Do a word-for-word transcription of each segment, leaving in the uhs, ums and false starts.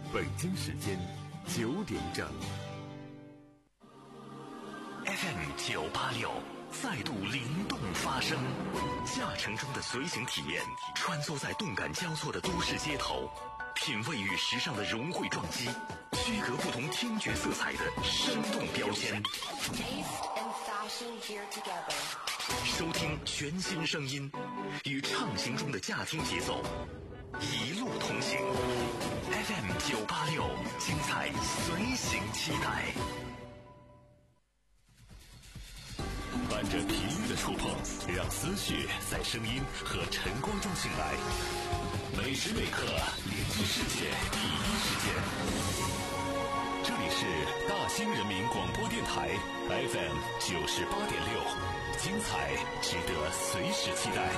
北京时间九点整。 F M 九八六再度灵动发声，驾乘中的随行体验，穿梭在动感交错的都市街头，品味与时尚的融汇撞击，区隔不同听觉色彩的生动标签。收听全新声音，与畅行中的驾听节奏一路同行。F M 九八六，精彩随行期待。伴着频率的触碰，让思绪在声音和晨光中醒来。每时每刻连接世界第一时间。这里是大兴人民广播电台 F M 九十八点六，精彩值得随时期待。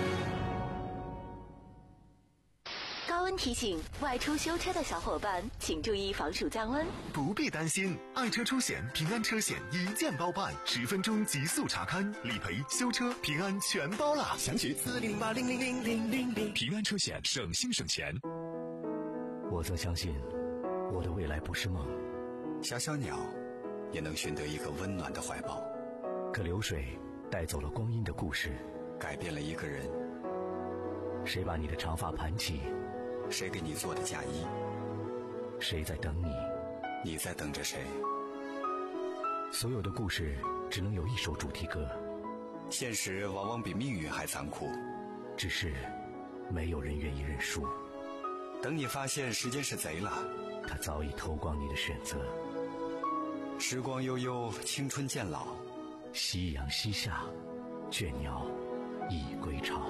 高温提醒，外出修车的小伙伴请注意防暑降温。 不必担心，爱车出险平安车险一键包办，十分钟极速查勘、理赔、修车，平安全包了。 详询四零八零零零零零零。平安车险，省心省钱。 我则相信，我的未来不是梦。 小小鸟也能寻得一个温暖的怀抱。 可流水带走了光阴的故事， 改变了一个人。 谁把你的长发盘起？ 谁给你做的嫁衣？ 谁在等你？ 你在等着谁？ 所有的故事只能有一首主题歌。 现实往往比命运还残酷， 只是没有人愿意认输。 等你发现时间是贼了， 他早已偷光你的选择。 时光悠悠，青春渐老， 夕阳西下，倦鸟已归巢。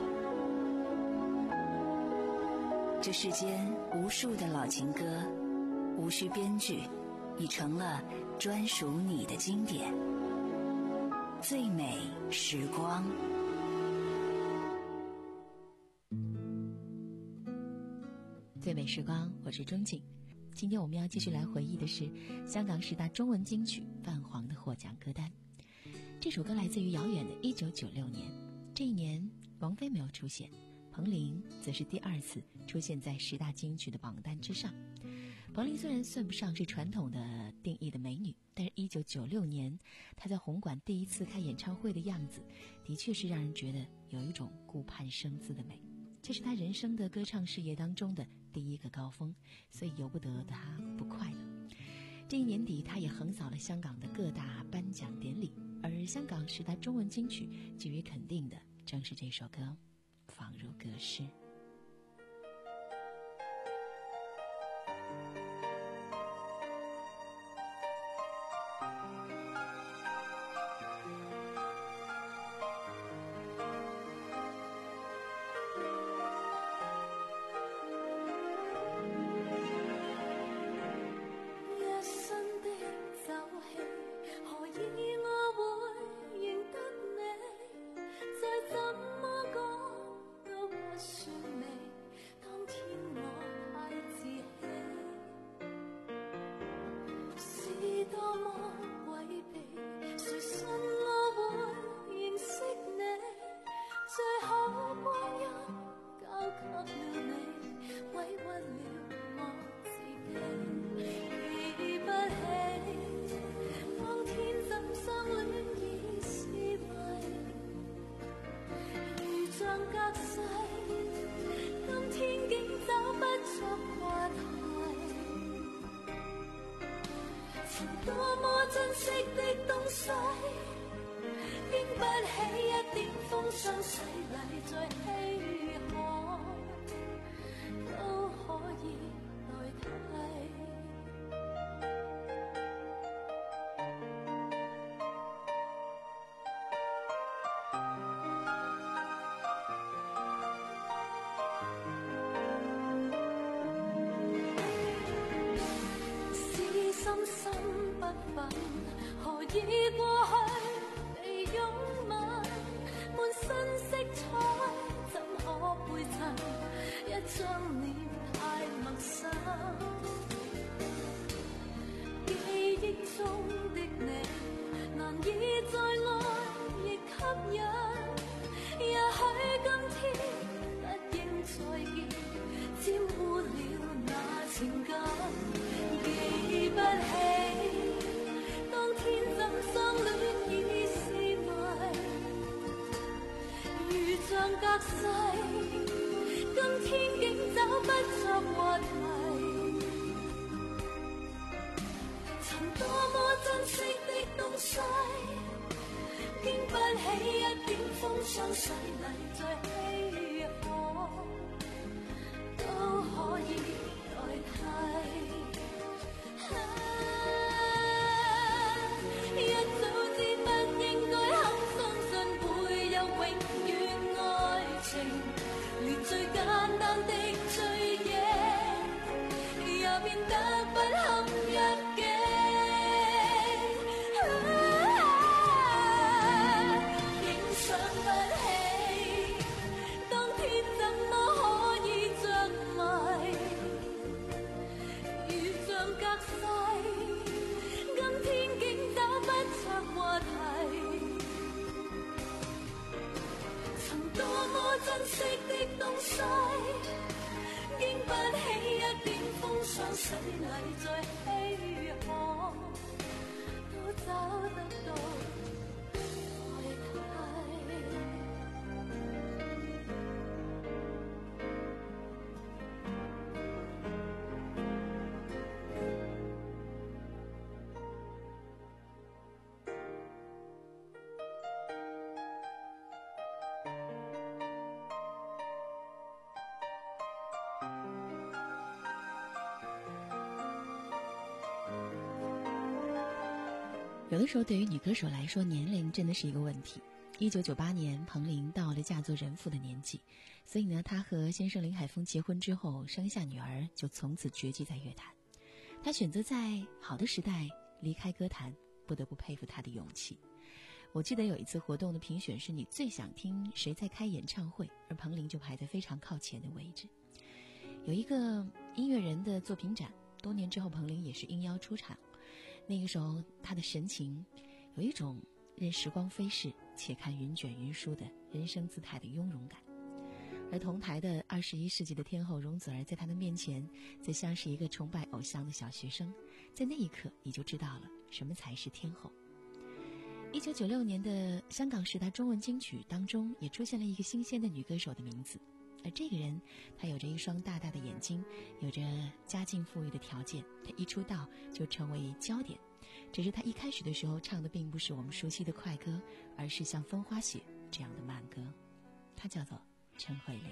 这世间无数的老情歌，无需编剧，已成了专属你的经典。最美时光。 最美时光，我是钟景。今天我们要继续来回忆的是香港十大中文金曲泛黄的获奖歌单。这首歌来自于遥远的一九九六年，这一年王菲没有出现，彭羚则是第二次出现在十大金曲的榜单之上。彭羚虽然算不上是传统的定义的美女，但是一九九六年她在红馆第一次开演唱会的样子，的确是让人觉得有一种顾盼生姿的美。这是她人生的歌唱事业当中的第一个高峰，所以由不得她不快乐。这一年底，她也横扫了香港的各大颁奖典礼，而香港十大中文金曲给予肯定的正是这首歌放入歌诗。 沾污了那情感。 上水泥再稀罕，都可以代替。一早知不應該肯相信會有永遠愛情，連最簡單的追憶也變得不堪一擊。影相不起，當天怎麼可以着迷？如像隔世，今天竟找不着話題。曾多麼珍惜的東西，經不起一點風霜水泥再稀罕，都找得到代替。 有的时候对于女歌手来说，年龄真的是一个问题。一九九八年，彭羚到了嫁作人妇的年纪，所以呢，她和先生林海峰结婚之后，生下女儿，就从此绝迹在乐坛。她选择在好的时代离开歌坛，不得不佩服她的勇气。我记得有一次活动的评选是你最想听谁在开演唱会，而彭羚就排在非常靠前的位置。有一个音乐人的作品展，多年之后彭羚也是应邀出场。那个时候她的神情有一种任时光飞逝且看云卷云舒的人生姿态的雍容感，而同台的二十一世纪的天后容祖儿在她的面前则像是一个崇拜偶像的小学生，在那一刻你就知道了什么才是天后。一九九六年的香港十大中文金曲当中也出现了一个新鲜的女歌手的名字，而这个人她有着一双大大的眼睛，有着家境富裕的条件，她一出道就成为焦点。只是她一开始的时候唱的并不是我们熟悉的快歌，而是像《风花雪》这样的慢歌。她叫做陈慧琳。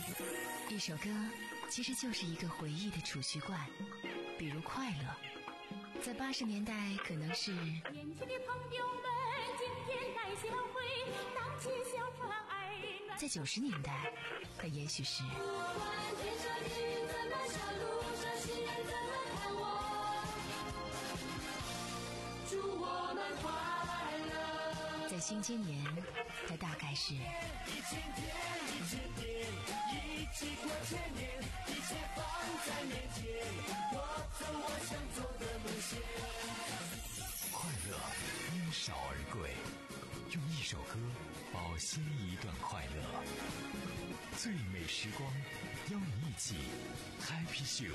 一首歌其实就是一个回忆的储蓄罐，比如快乐，在八十年代可能是年轻的朋友们今天来相会，荡起小船儿暖。 在九十年代它也许是我们天上云怎么笑，路上行人怎么看我，祝我们快乐。 在新千年它大概是一千天一千天一起过千年，一切放在面前，我走我想走的路线。 快乐因少而贵，用一首歌保鲜一段快乐。最美时光，邀你一起 Happy Show。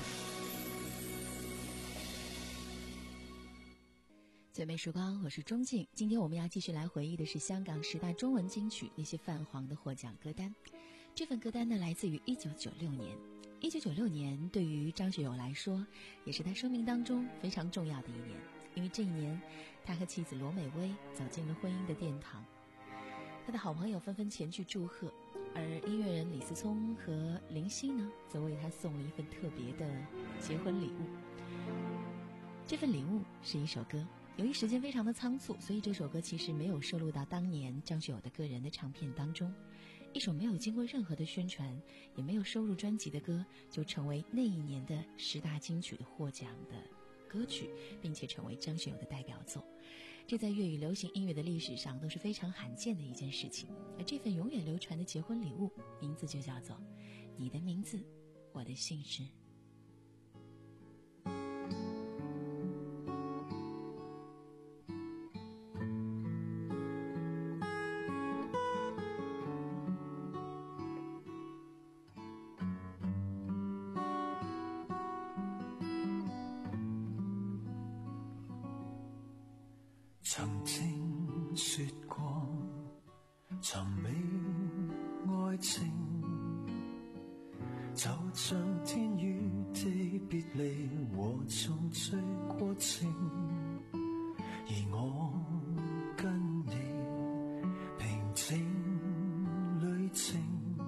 最美时光，我是钟静。今天我们要继续来回忆的是香港十大中文金曲那些泛黄的获奖歌单。这份歌单呢，来自于一九九六年。一九九六年对于张学友来说，也是他生命当中非常重要的一年，因为这一年他和妻子罗美薇走进了婚姻的殿堂。他的好朋友纷纷前去祝贺，而音乐人李思聪和林夕呢，则为他送了一份特别的结婚礼物。这份礼物是一首歌，由于时间非常的仓促，所以这首歌其实没有收录到当年张学友的个人的唱片当中。一首没有经过任何的宣传，也没有收入专辑的歌，就成为那一年的十大金曲的获奖的歌曲，并且成为张学友的代表作。这在粤语流行音乐的历史上都是非常罕见的一件事情。而这份永远流传的结婚礼物，名字就叫做《你的名字，我的姓氏》。 曾經說過尋覓愛情，就像天與地別離和重聚過程，而我跟你平靜旅程，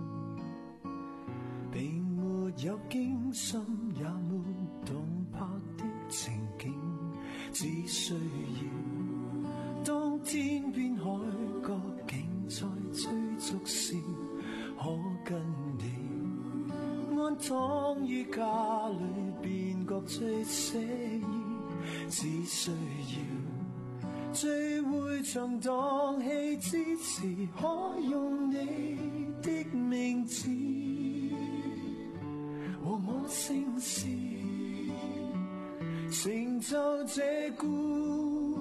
並沒有驚心也沒動魄的情景，只需要當天邊海角竟在追逐時，可跟你安躺於家裏便覺最寫意，只需要聚會場蕩氣之時，可用你的名字和我姓氏，成就這故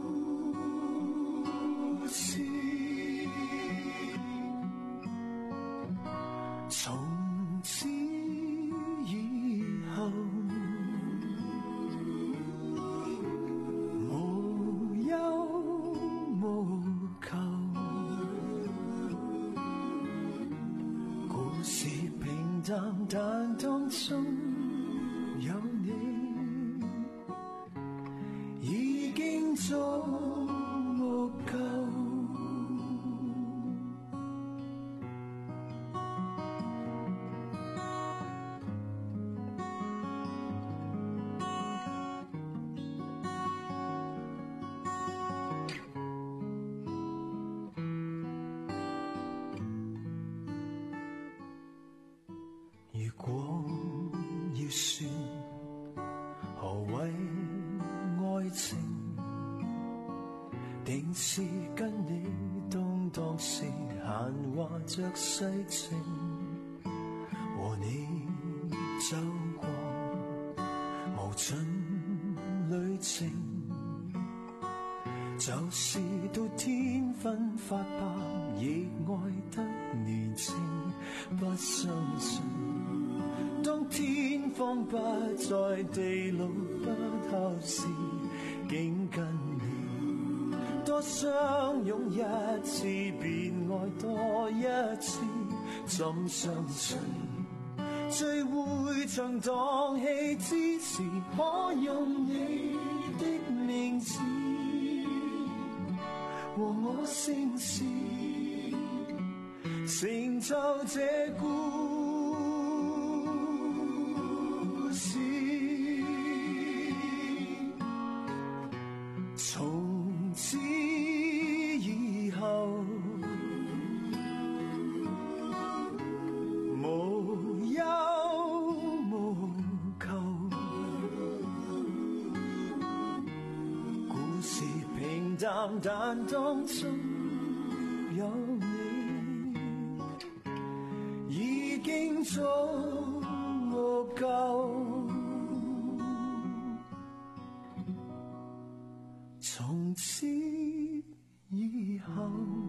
事。從此以後，無憂無求，故事平淡，但當中有你，已經足夠。如果要說何謂愛情，定是跟你動盪時閒話着世情，和你走過無盡旅程，就是到天昏發白亦愛得年輕，不相信當天荒不再地老不透時，竟跟你多相擁一次便愛多一次，怎相信聚會場蕩氣之時，可用你的名字和我姓氏， 成就这故事。从此以後，無憂無求，故事平淡，但當中有你，已經足夠。從此以後，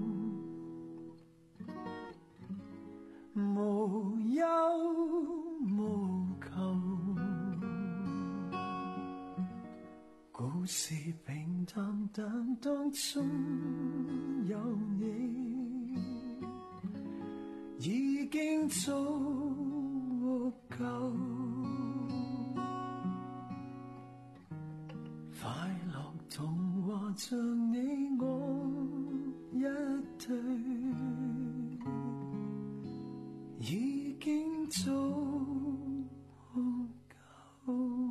無憂無求，故事平淡，但當中有你，已經足夠。快樂童話像你我一對，已經足夠。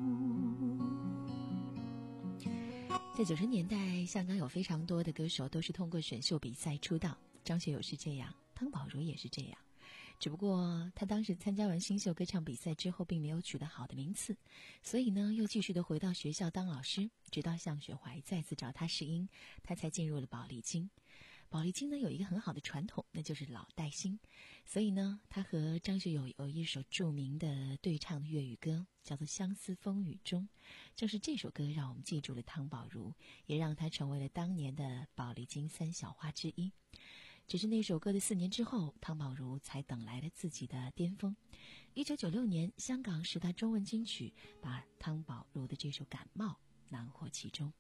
在九十年代，香港有非常多的歌手都是通过选秀比赛出道，张学友是这样，汤宝如也是这样。只不过他当时参加完新秀歌唱比赛之后并没有取得好的名次，所以呢又继续的回到学校当老师，直到向雪怀再次找他试音，他才进入了宝丽金。宝丽金呢有一个很好的传统，那就是老带新，所以呢他和张学友有一首著名的对唱的粤语歌叫做《相思风雨中》，正是这首歌让我们记住了汤宝如，也让他成为了当年的宝丽金三小花之一。只是那首歌的四年之后，汤宝如才等来了自己的巅峰。一九九六年，香港十大中文金曲把汤宝如的这首《感冒》囊获其中。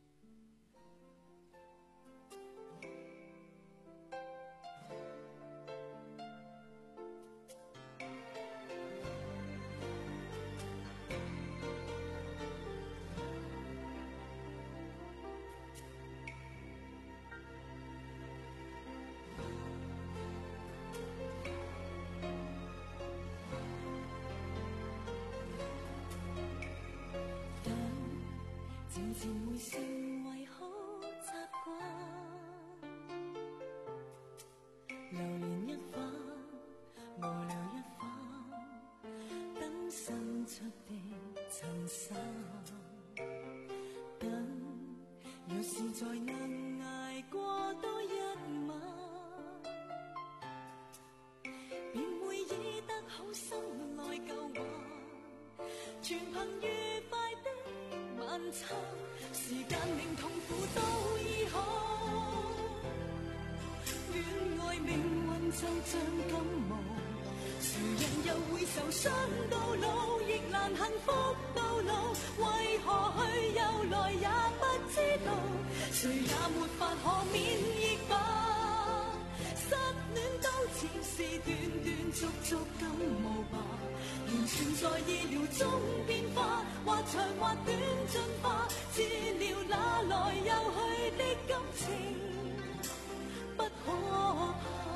漸會成為好習慣，流連一番，無聊一番，等伸出的襯衫，等若是再能捱過多一晚，便會醫得好心內舊患，全憑愉快的晚餐，時間令痛苦都醫好，戀愛命運就像感冒，誰人又會受傷到老，亦難幸福到老，為何去又來也不知道，誰也沒法可免疫吧，失戀都似是斷斷續續感冒吧，完全在意料中變化，或長或短進化，治療哪來又去的感情不可怕。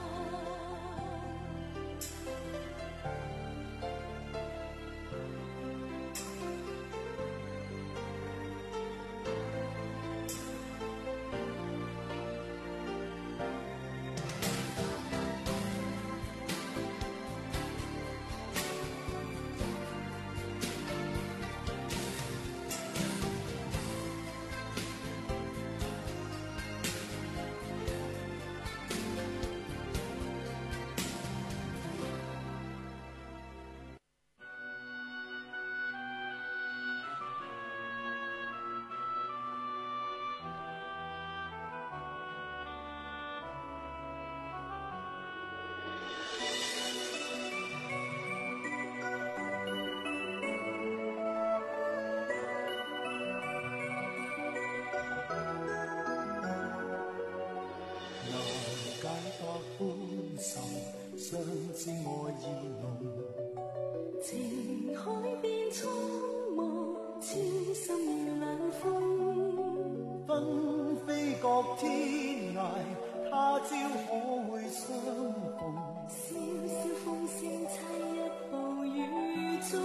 相知愛意濃， 情海變蒼茫，痴心遇冷風， 紛飛各天涯， 他朝可會相逢？ 笑笑風聲悽一步雨中，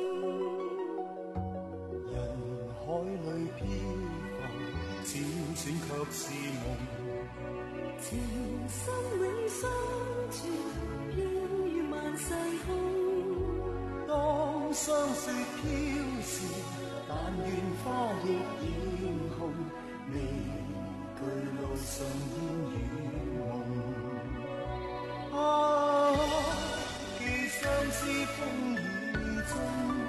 人海裏飄浮，輾轉卻是夢。 情深永相傳，飄於萬世空。 當霜雪飄時，但願花亦染紅，未懼路上煙雨夢。啊，寄相思風雨中，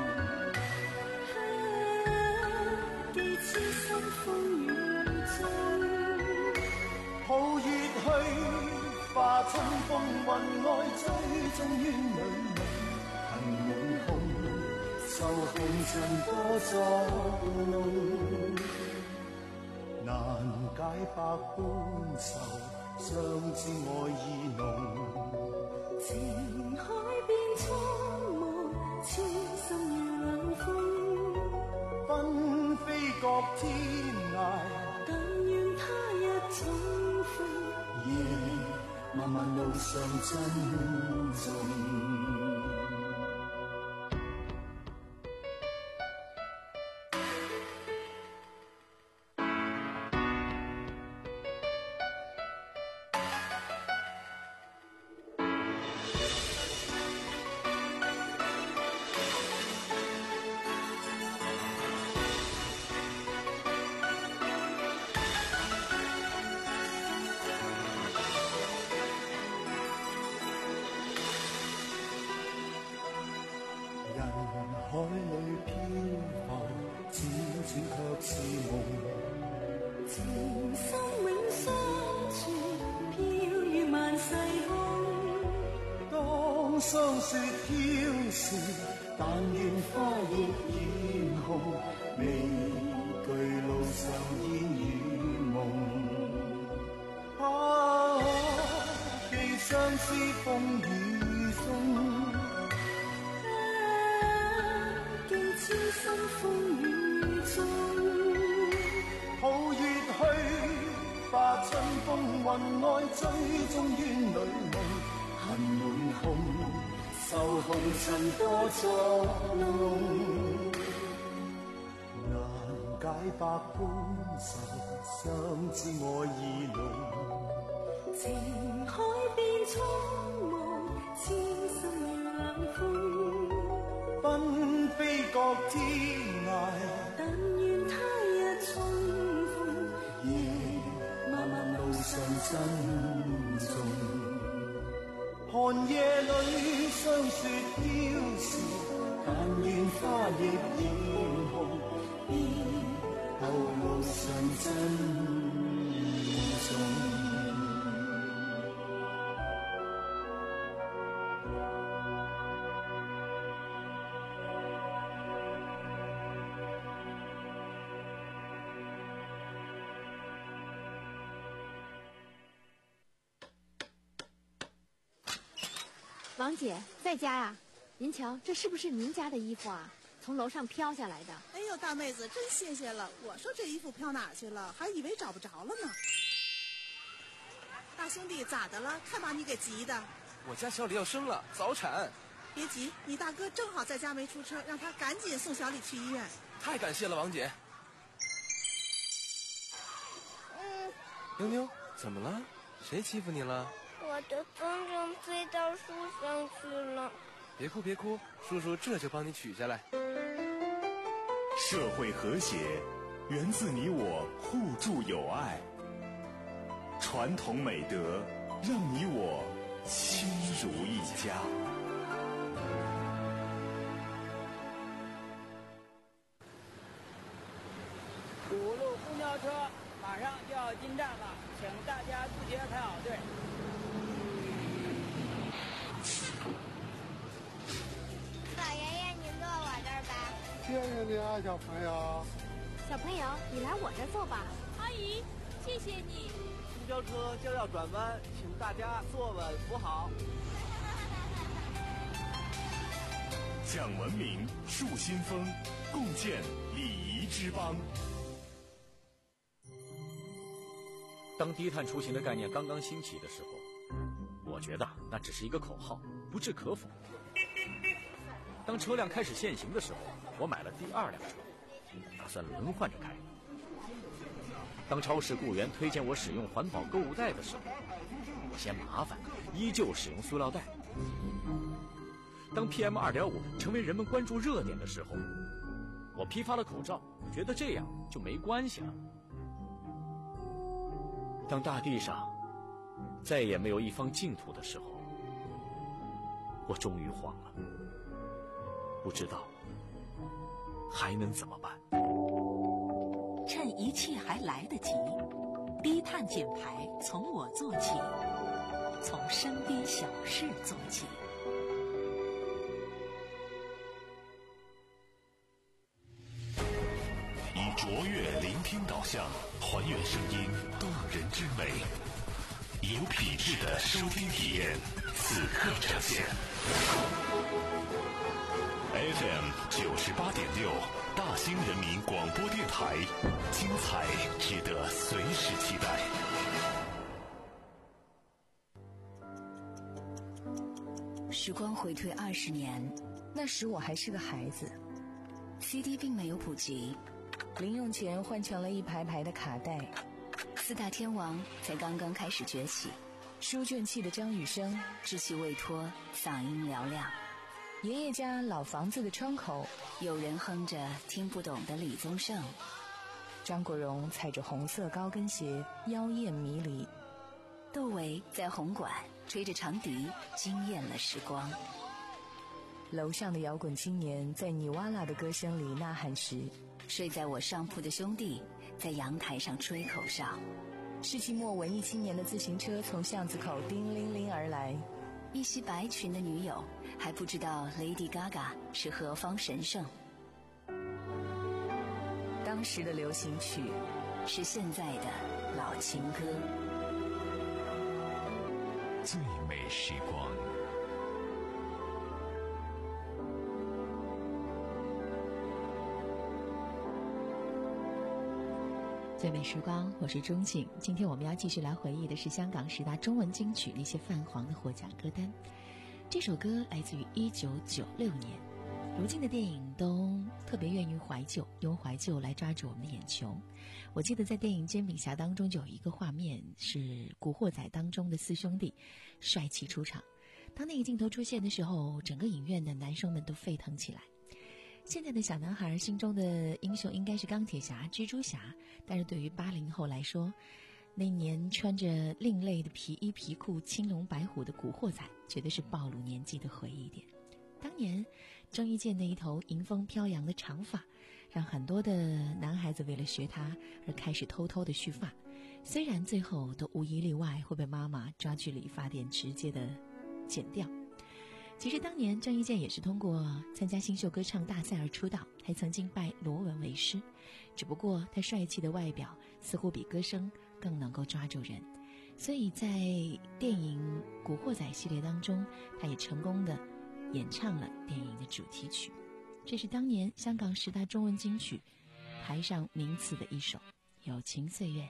啊，寄痴心風雨中。 抱月去，化春風雲外，追蹤於女夢。恨滿空，受紅塵多作弄，難解百般愁，相知愛意濃。 情海變蒼茫，痴心如冷風。 紛飛各天涯， 但願他日重逢。 夜漫漫路上珍重。海裏飄浮，輾轉卻是夢。 情深永相傳，飄於萬世空。 當霜雪飄時，但願花亦染紅，未懼路上煙雨夢。啊，寄相思風雨中。 痴心風雨中， 抱月去，化春風雲外，追蹤於女夢。恨滿空，受紅塵多作弄，難解百般愁，相知愛意濃。 情海變蒼茫，痴心如冷風。 紛飛各天涯， 但願他日重逢。 夜漫漫路上珍重。寒夜裏霜雪飄時，但願花亦染紅，別後路上珍重。 王姐在家呀？您瞧，这是不是您家的衣服啊？从楼上飘下来的。 哎呦，大妹子，真谢谢了。我说这衣服飘哪去了，还以为找不着了呢。大兄弟，咋的了？看把你给急的。 我家小李要生了，早产。 别急，你大哥正好在家没出车，让他赶紧送小李去医院。 太感谢了，王姐。 嗯。 妞妞，怎么了？谁欺负你了？ 我的风筝飞到树上去了。 别哭别哭，叔叔这就帮你取下来。 社会和谐源自你我互助友爱，传统美德让你我亲如一家。 五路公交车马上就要进站了，请大家自觉排好队。 老爷爷，您坐我这儿吧。 谢谢你啊，小朋友。 小朋友，你来我这儿坐吧。 阿姨，谢谢你。 公交车将要转弯，请大家坐稳扶好。 讲文明，树新风，共建礼仪之邦。 当低碳出行的概念刚刚兴起的时候，我觉得那只是一个口号，不置可否。当车辆开始限行的时候，我买了第二辆车，打算轮换着开。当超市雇员推荐我使用环保购物袋的时候，我嫌麻烦，依旧使用塑料袋。当 P M 二点五 成为人们关注热点的时候，我批发了口罩，觉得这样就没关系了。当大地上再也没有一方净土的时候，我终于慌了，不知道还能怎么办。 趁一切还来得及，低碳减排从我做起，从身边小事做起。 以卓越聆听导向，还原声音动人之美，有品质的收听体验，此刻呈现。F M 九十八点六，大兴人民广播电台，精彩值得随时期待。 时光回退二十年，那时我还是个孩子 ，C D 并没有普及，零用钱换成了一排排的卡带，四大天王才刚刚开始崛起，书卷气的张雨生稚气未脱，嗓音嘹亮。爷爷家老房子的窗口，有人哼着听不懂的李宗盛。张国荣踩着红色高跟鞋，妖艳迷离。窦唯在红馆吹着长笛，惊艳了时光。楼上的摇滚青年在尼瓦拉的歌声里呐喊时，睡在我上铺的兄弟在阳台上吹口哨。世纪末文艺青年的自行车从巷子口叮铃铃而来。一袭白裙的女友还不知道 Lady Gaga 是何方神圣。当时的流行曲是现在的老情歌。 最美时光， 最美时光，我是钟景。今天我们要继续来回忆的是香港十大中文金曲那些泛黄的获奖歌单。这首歌来自于一九九六年。如今的电影都特别愿意怀旧，用怀旧来抓住我们的眼球。我记得在电影《煎饼侠》当中就有一个画面是《古惑仔》当中的四兄弟帅气出场，当那个镜头出现的时候，整个影院的男生们都沸腾起来。现在的小男孩心中的英雄应该是钢铁侠、蜘蛛侠，但是对于八零后来说，那年穿着另类的皮衣皮裤、青龙白虎的古惑仔，绝对是暴露年纪的回忆点。当年郑伊健那一头迎风飘扬的长发，让很多的男孩子为了学他而开始偷偷的蓄发，虽然最后都无一例外会被妈妈抓去理发店直接的剪掉。其实当年郑伊健也是通过参加新秀歌唱大赛而出道，还曾经拜罗文为师，只不过他帅气的外表似乎比歌声更能够抓住人，所以在电影《古惑仔》系列当中，他也成功的演唱了电影的主题曲。这是当年香港十大中文金曲排上名次的一首《友情岁月》。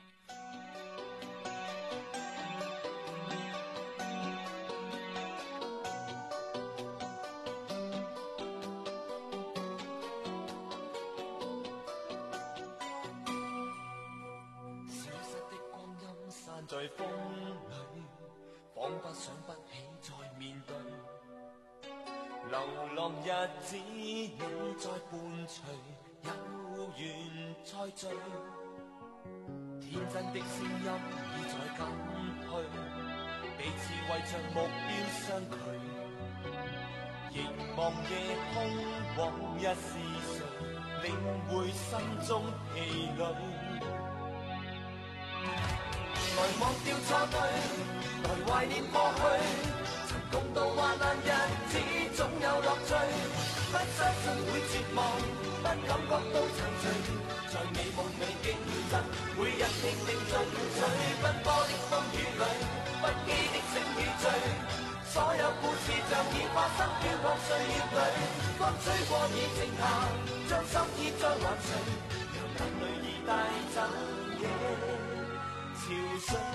在風裏，彷彿想不起再面對。流浪日子你在伴隨，有緣再聚。天真的聲音已在減退，彼此為着目標相距。凝望夜空，往日是誰，領會心中疲累。來忘掉錯對，來懷念過去，曾共度患難日子總有樂趣。不相信會絕望，不感覺到憔悴，在美夢裏競爭，每日拼命進取。奔波的風雨裏，不羈的醒與醉，所有故事像已發生飄泊歲月裏。風吹過已靜下，將心意再還誰，讓眼淚已帶走夜。 潮水。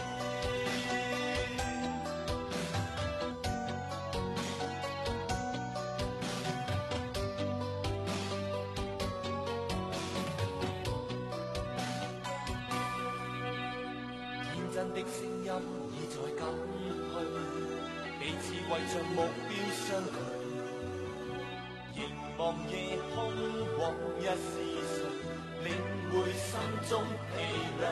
天真的聲音已在減退，彼此為着目標相距。凝望夜空，往日是誰領會心中疲累？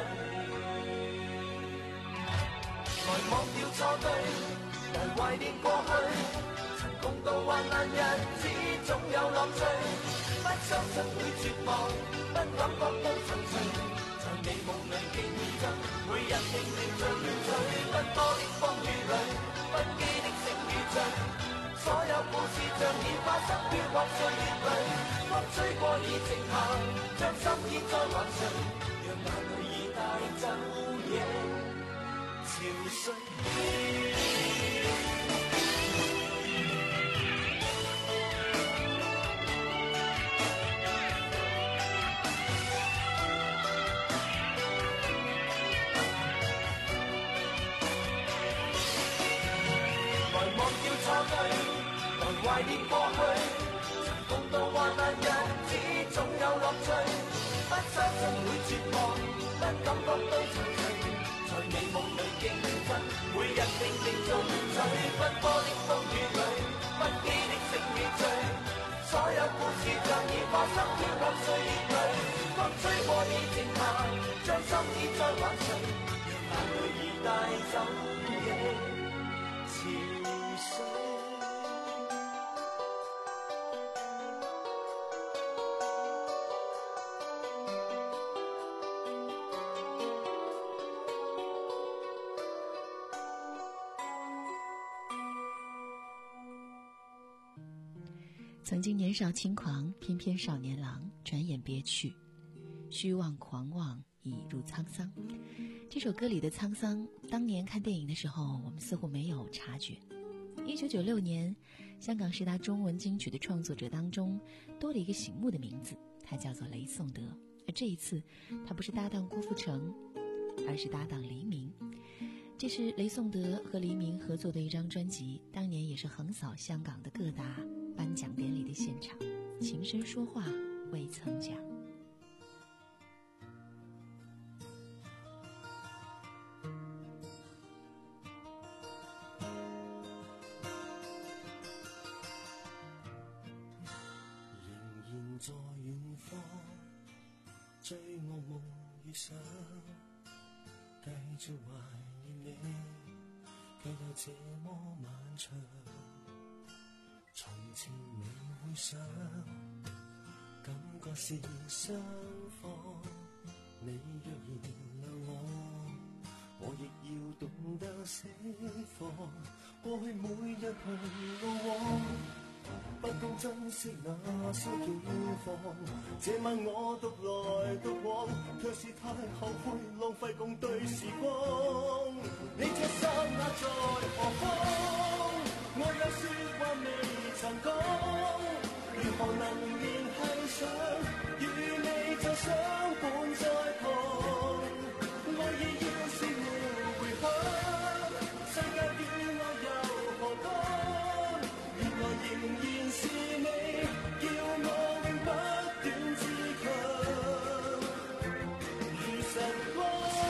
來忘掉錯對，來懷念過去，曾共度患難日子總有樂趣。不相信會絕望，不感覺到沉睡，在美夢裏競爭，每日拼命在亂取，奔波的風雨裏，不羈的醒與醉。所有故事像已發生飄泊歲月裏，風吹過已靜下，將心意再還誰？讓眼淚已帶走夜潮水。懷念過去，曾共度患難日子總有樂趣。不相信會絕望，不感覺到沉睡，在美夢裏競爭，每日拼命進取。奔波的風雨裏，不羈的醒與醉。所有故事像已發生飄泊歲月裏，風吹過已靜下，將心意再還誰？讓眼淚已帶走夜潮水。 曾经年少轻狂，翩翩少年郎，转眼别去，虚妄狂妄，已入沧桑。这首歌里的沧桑，当年看电影的时候，我们似乎没有察觉。一九九六年，香港十大中文金曲的创作者当中，多了一个醒目的名字，他叫做雷颂德。而这一次，他不是搭档郭富城，而是搭档黎明。这是雷颂德和黎明合作的一张专辑，当年也是横扫香港的各大颁奖典礼的现场，情深说话未曾讲。 仍然在遠方追我夢與想，繼續懷念你，卻又這麼漫長。從前未會想，感覺是雙方。你若然留我，我亦要懂得釋放。過去每日同過往，不懂珍惜那些景況。這晚我獨來獨往，卻是太後悔浪費共對時光。你這剎那在何方？我有說話未曾講，如何能聯繫上？與你就相伴在旁，愛意要是沒回響，世界與我又何干？原來仍然是你，叫我永不斷自強，如晨光。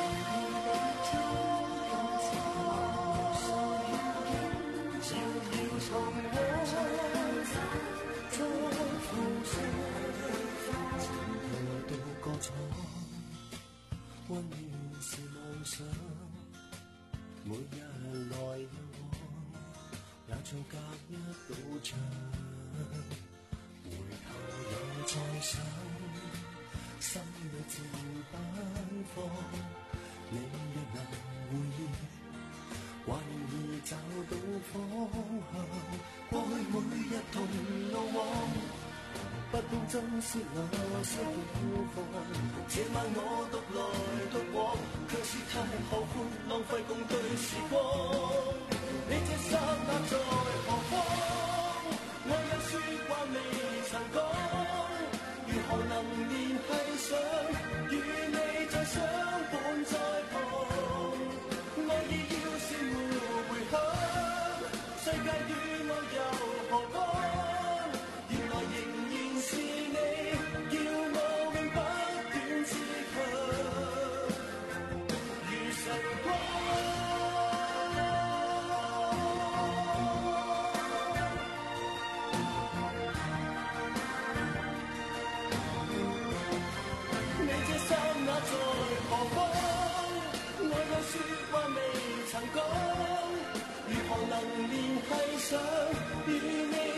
溫暖是夢想，每日來又往，也像隔一道牆。回頭又再想，心裏自奔放。你若能回憶，還容易找到方向。過去每日同路往，不懂珍惜那些景況。這晚我獨來獨往，卻是太後悔浪費共對時光。你這剎那在何方？我有說話未曾講，如何能聯繫上？與你再相伴在旁。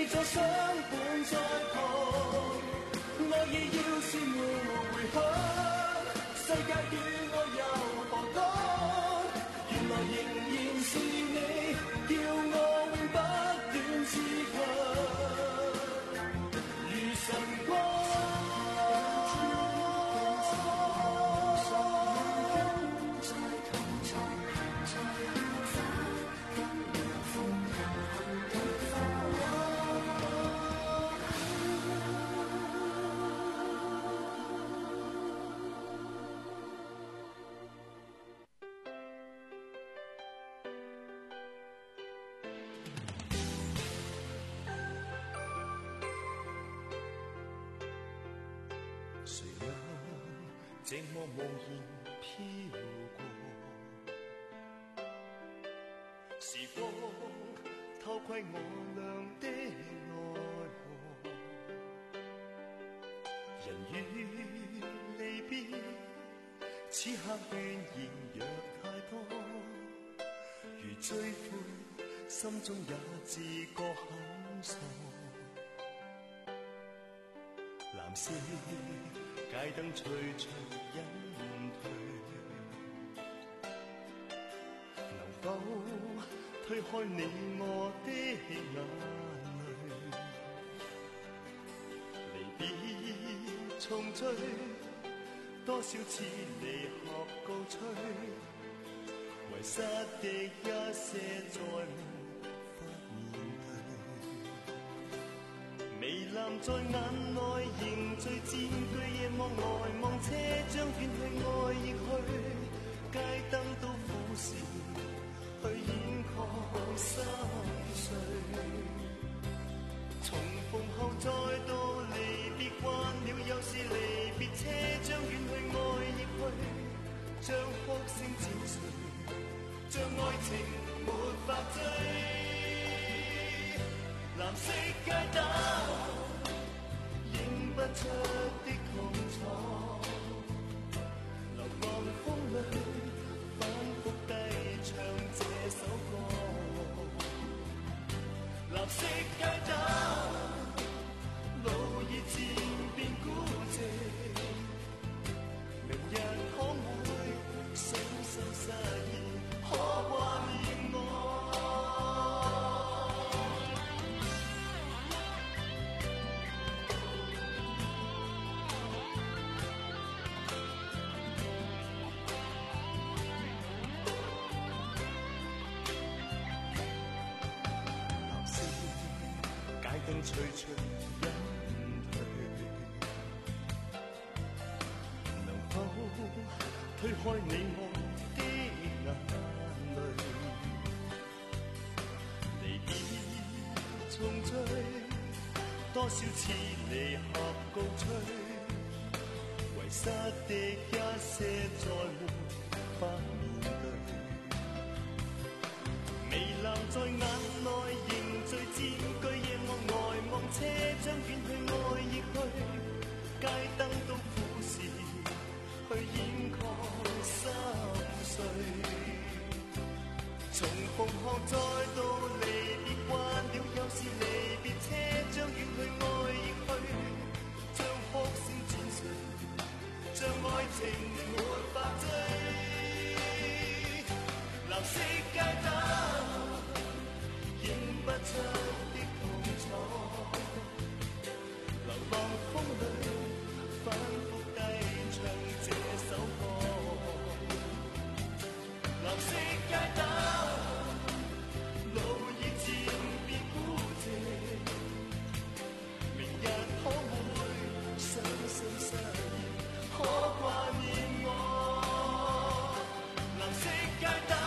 再相伴在旁，愛意要是沒回響，世界與我又何當？原來仍然是你，叫我永不斷自強，如晨光。 誰有寂寞無言飄過？時光偷窺我倆的愛河，人與離別，此刻怨言若太多，如追悔，心中也自覺很傻。藍色街燈徐徐隱退，能否推開你我的眼淚？離別重聚，多少次離合告吹，遺失的一些再無法面對。微藍在眼內凝聚，佔據夜幕外望，車將遠去，愛亦去，街燈都俯視，去掩蓋心碎。重逢後再度離別，慣了有時離別，車將遠去，愛亦去，將哭聲剪碎，將愛情沒法追。藍色街燈映不出的痛楚，流浪風裏反覆低唱這首歌。藍色街燈路已漸變孤寂，明日可會傷心失意，可掛念我？燈徐徐隱退，能否推開你我的眼淚？離別重聚，多少次離合告吹，遺失的一些再沒法面對。微藍在眼內凝聚，佔據夜幕外望，車將遠去，愛亦去，街燈都俯視，去掩蓋心碎。重逢後再度離別，慣了有時離別，車將遠去，愛亦去，將哭聲剪碎，將愛情沒法追。藍色街燈映不出的痛楚，流浪風裏反覆低唱這首歌。藍色街燈路已漸變孤寂，明日可會傷心失意，可掛念我？藍色街燈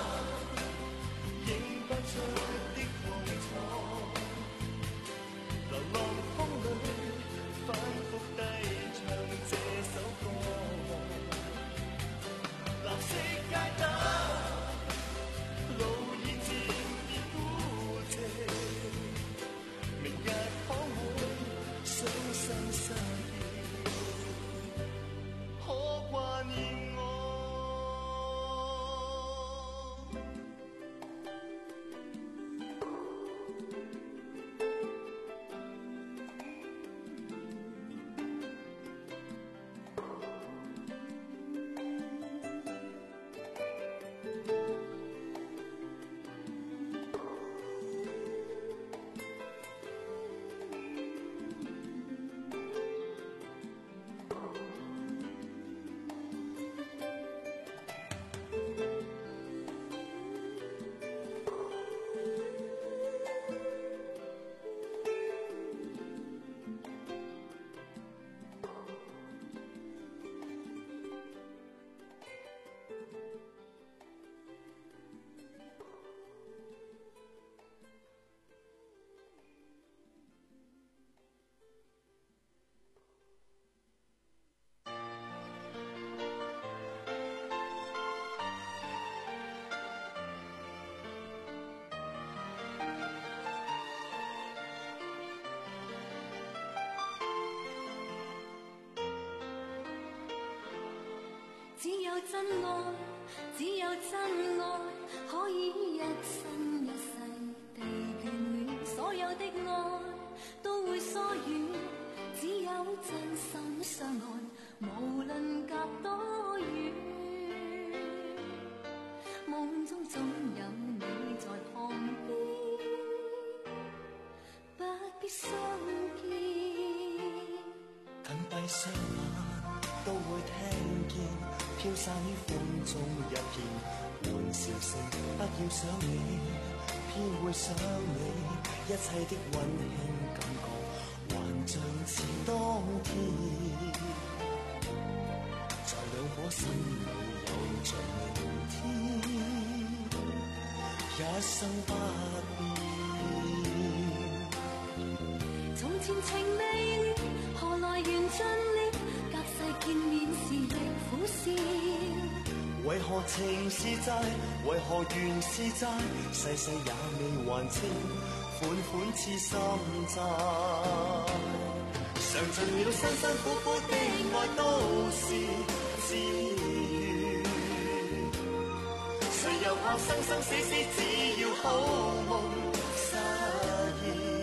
映不出的痛楚，流浪風裏反覆低唱這首歌。藍色街燈路已漸變孤寂，明日可會傷心失意，可掛念我？ 只有真愛，只有真愛，可以一生一世地眷戀。所有的愛都會疏遠，只有真心相愛，無論隔多遠。夢中總有你在旁邊，不必相見。 緊閉雙眼都會聽見飄散於風中一片玩笑聲，不要想你，偏會想你，一切的溫馨感覺還像似當天，在兩顆心裏有着明天，一生不變。 從前情未了，何來緣盡了？隔世見面時亦苦笑。 為何情是債？為何緣是債？世世也未還清，款款似心債。嘗盡了辛辛苦苦的愛都是自願，誰又怕生生死死只要好夢實現？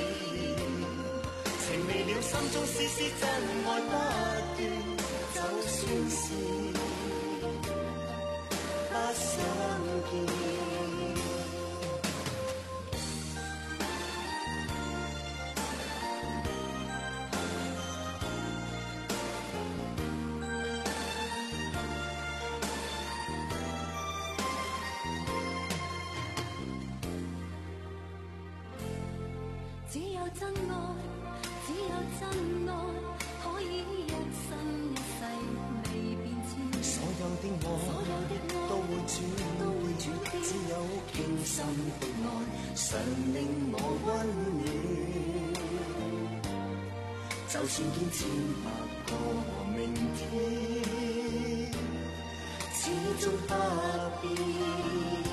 情未了，心中絲絲真愛不斷，就算是不相見。 只有真愛，只有真愛，可以一生一世未變遷。 所有的愛都會轉變，只有傾心的愛常令我溫暖。就算見千百個明天，始終不變。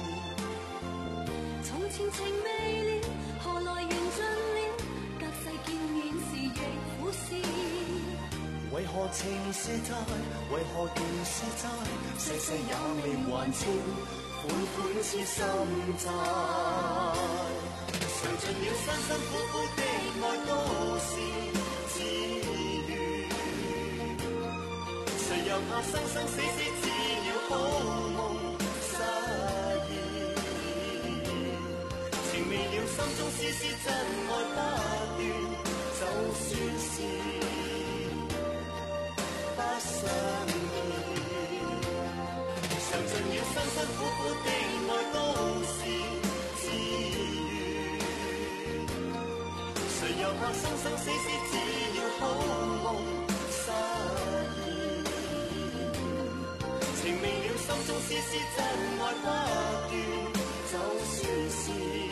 從前情未了，何來緣盡了？隔世見面時亦苦笑。 為何情是債？為何緣是債？世世也未還清，款款似心債。嘗盡了辛辛苦苦的愛都是自願，誰又怕生生死死只要好夢實現？情未了，心中絲絲真愛不斷，就算是不相見。嘗盡了辛辛苦苦的愛都是自願，誰又怕生生死死只要好夢實現？情未了，心中絲絲真愛不斷，就算是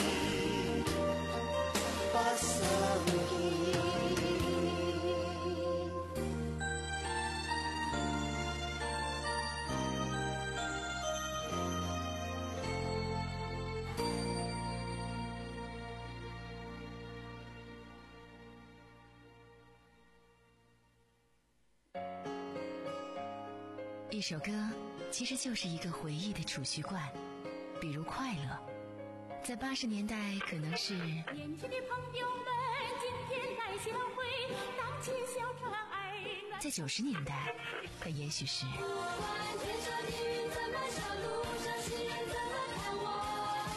不相見。 一首歌其实就是一个回忆的储蓄罐，比如快乐，在八十年代可能是年轻的朋友们今天来相会，荡起小船爱暖。 在九十年代它也许是天上的云怎么笑，路上行人怎么看我，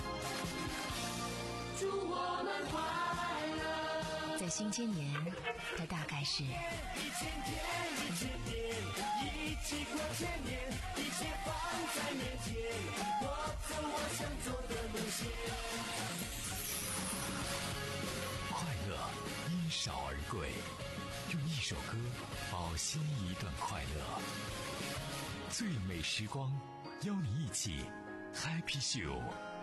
祝我们快乐。 在新千年它大概是一千天一千天一起过千年，一切放在面前，我走我想走的路线。 快乐因少而贵，用一首歌保鲜一段快乐。最美时光，邀你一起 Happy Show。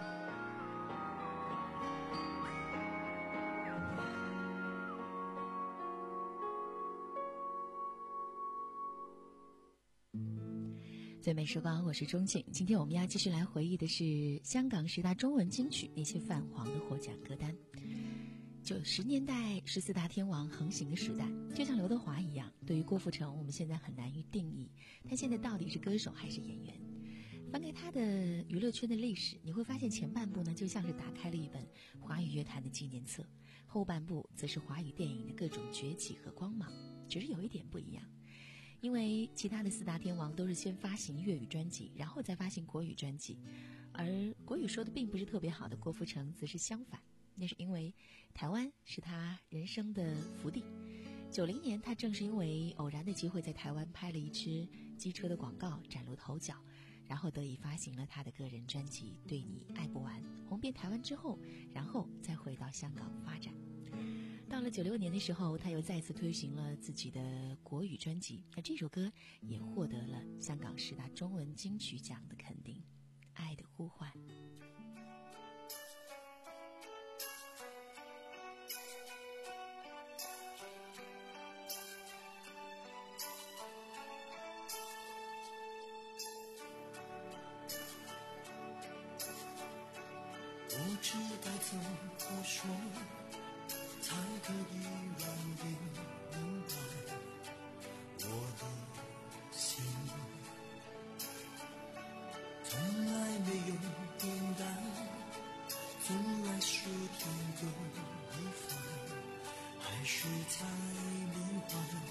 最美时光，我是钟庆。今天我们要继续来回忆的是香港十大中文金曲那些泛黄的获奖歌单。 九十年代是四大天王横行的时代，就像刘德华一样，对于郭富城我们现在很难于定义，他现在到底是歌手还是演员。翻开他的娱乐圈的历史，你会发现前半部呢就像是打开了一本华语乐坛的纪念册，后半部则是华语电影的各种崛起和光芒。只是有一点不一样，因为其他的四大天王都是先发行粤语专辑，然后再发行国语专辑，而国语说的并不是特别好的郭富城则是相反。那是因为台湾是他人生的福地。九零年他正是因为偶然的机会在台湾拍了一支机车的广告崭露头角，然后得以发行了他的个人专辑《对你爱不完》，红遍台湾之后，然后再回到香港发展。到了九六年的时候，他又再次推行了自己的国语专辑，而这首歌也获得了香港十大中文金曲奖的肯定，《爱的呼唤》。 不知该怎么说，才可以让你明白我的心，从来没有变淡，总来说天各一方，还是在迷幻。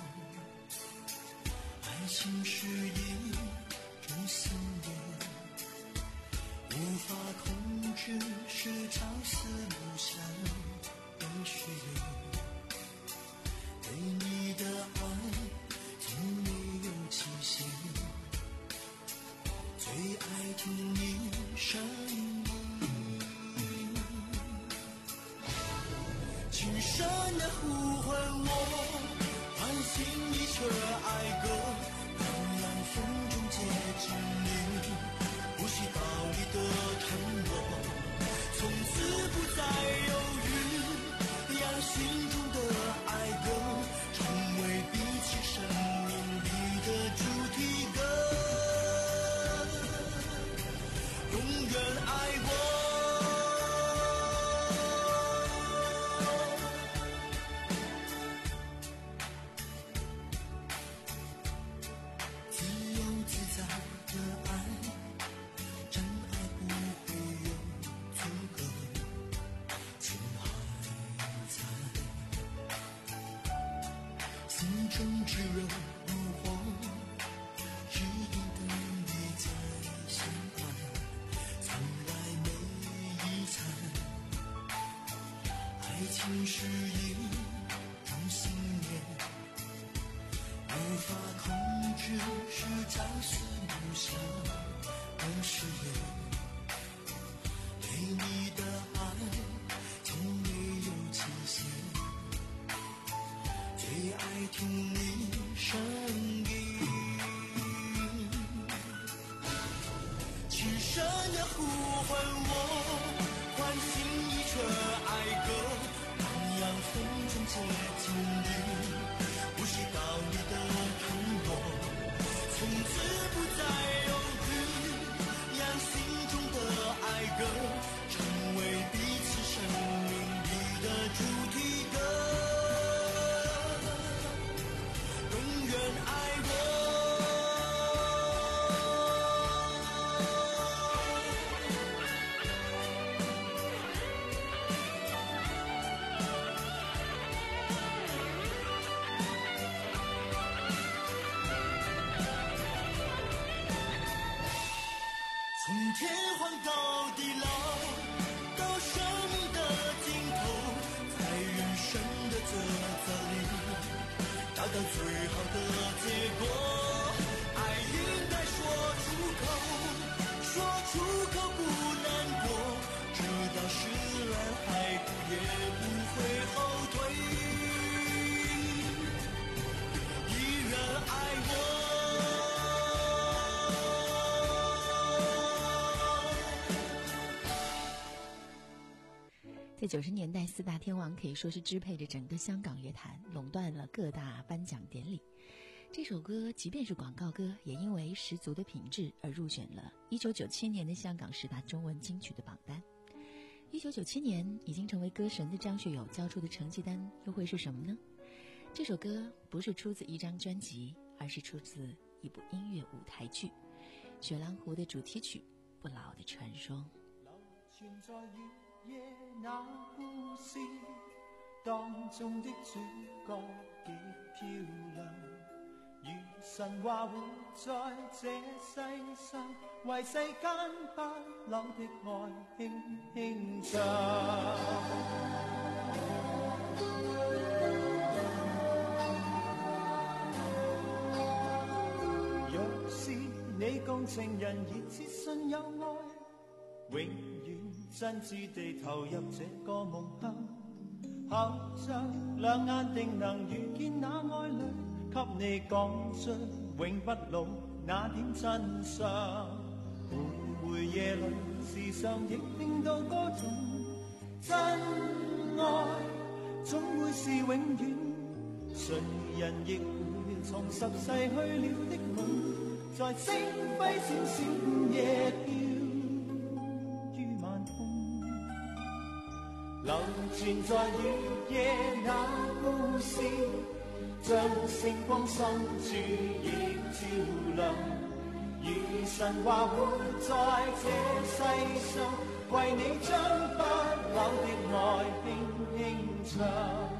爱情是一种信念，无法控制，是朝思暮想的誓言。对你的爱从没有期限，最爱听你声音，轻声的呼唤我，唤醒一阙爱歌，让晚风中接近你。不需道理的承诺，从此不再犹豫，让心中的爱歌成为彼此生命里的主题歌，永远爱我。自由自在的爱，真爱不会有阻隔，情还在，心中炙热如火，只因等你再相爱，从来没遗憾。爱情是一种信念，无法控制，是朝思暮想的誓言。对你的爱从没有期限，最爱听你声音，轻声的呼唤我，唤醒一阙爱歌，让阳风中接近你。不需道理的承诺，从此不再犹豫，让心中的爱歌成为彼此生命里的主题歌，永远爱我。从天荒到地老，到生命的尽头，在人生的抉择里找到最好的结果。爱应该说出口，说出口不难过，直到石烂海枯也不会后退，依然爱我。 在九十年代，四大天王可以说是支配着整个香港乐坛，垄断了各大颁奖典礼。这首歌即便是广告歌，也因为十足的品质而入选了一九九七年的香港十大中文金曲的榜单。 一九九七年已经成为歌神的张学友交出的成绩单又会是什么呢？这首歌不是出自一张专辑，而是出自一部音乐舞台剧《雪狼湖》的主题曲《不老的传说》。 流傳在月夜那故事當中的主角極漂亮，如神話活在這世上，為世間不朽的愛輕輕唱。若是你共情人熱切信有愛，永遠真摯地投入這個夢鄉，靠着兩眼定能遇見那愛侶，給你講出永不老那點真相。每回夜裏時常亦聽到歌頌，真愛總會是永遠，誰人亦會重拾逝去了的夢，在星輝閃閃午夜飄於晚空，流傳在月夜那故事，將星光深處亦照亮，如神話活在這世上，為你將不朽的愛輕輕唱。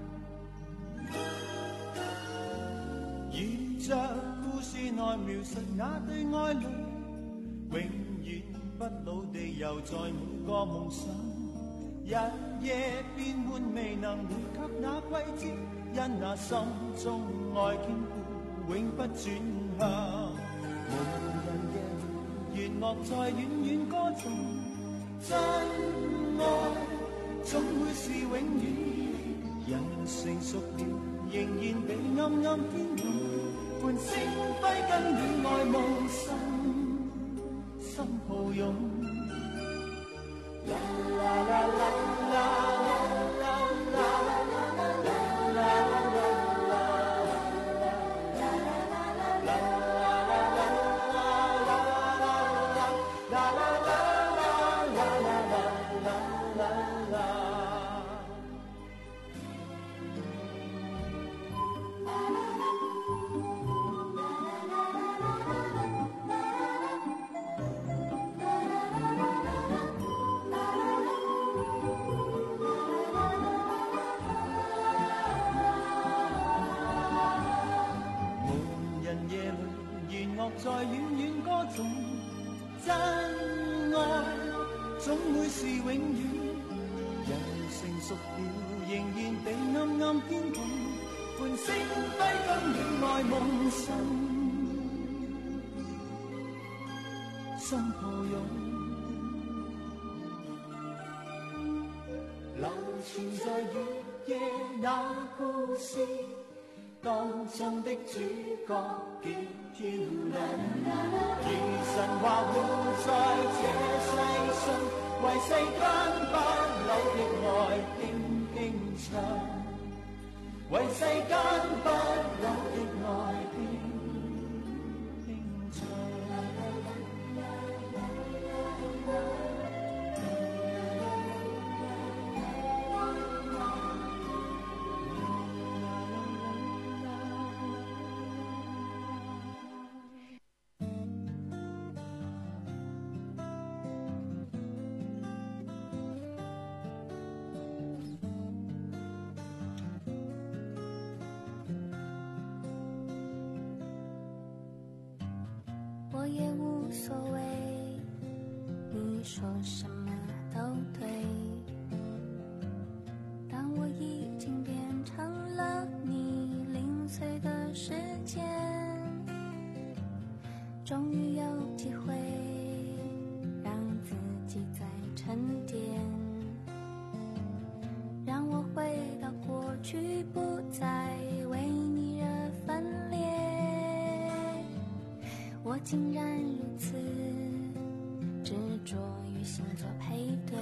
如着故事內描述那對愛侶，永遠不老地遊在每個夢想，日夜變換未能回及那季節，因那心中愛堅固永不轉向。無人嘅弦樂在遠遠歌頌，真愛總會是永遠，人成熟了仍然被暗暗牽動，伴星輝跟戀愛夢心心抱擁。啦啦啦啦啦啦啦啦啦啦。在遠遠歌頌，真愛總會是永遠，人成熟了仍然被暗暗牽動，伴星輝跟戀愛夢心心抱擁。流傳在月夜那故事當中的主角極漂亮，如神話活在這世上，為世間不朽的愛輕輕唱，為世間不朽的愛輕輕唱。 我也无所谓，你说什么都对，但我已经变成了你零碎的时间，终于有机会让自己再沉淀，让我回到过去，不再为你而分裂。我竟然如此执着于星座配对，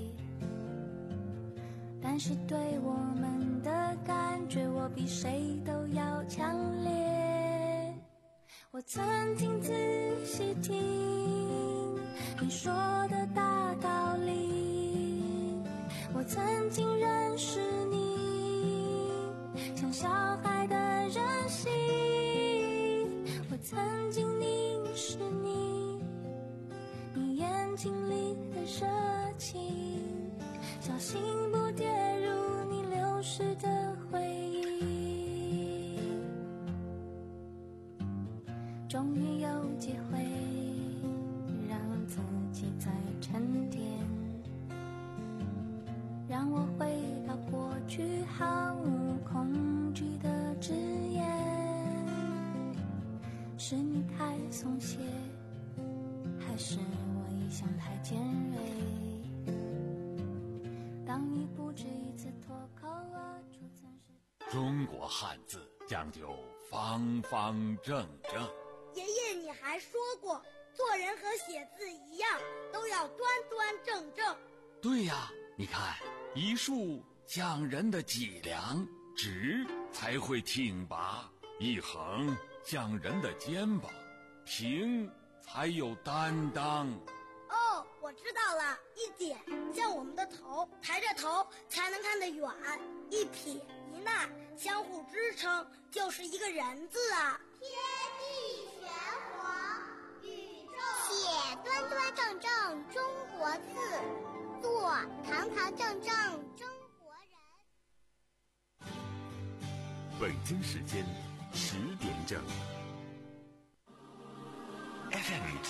但是对我们的感觉我比谁都要强烈。我曾经仔细听你说的大道理， 我曾经认识你，像小孩的任性，我曾经凝视你，你眼睛里的热情，小心不跌入你流逝的回忆。终于有机会让自己再沉淀，让我回到过去毫无恐惧的誓言。是你太松懈，还是我一向太尖锐？当你不止一次脱口而出曾是。 中国汉字讲究方方正正。 爷爷，你还说过，做人和写字一样，都要端端正正。 对呀，你看，一竖讲人的脊梁，直才会挺拔；一横讲人的肩膀，平才有担当。 哦，我知道了，一点像我们的头，抬着头才能看得远；一撇一捺相互支撑，就是一个人字啊。 天地玄黄，宇宙写端端正正中国字，做堂堂正正中国人。 北京时间十点整。 F M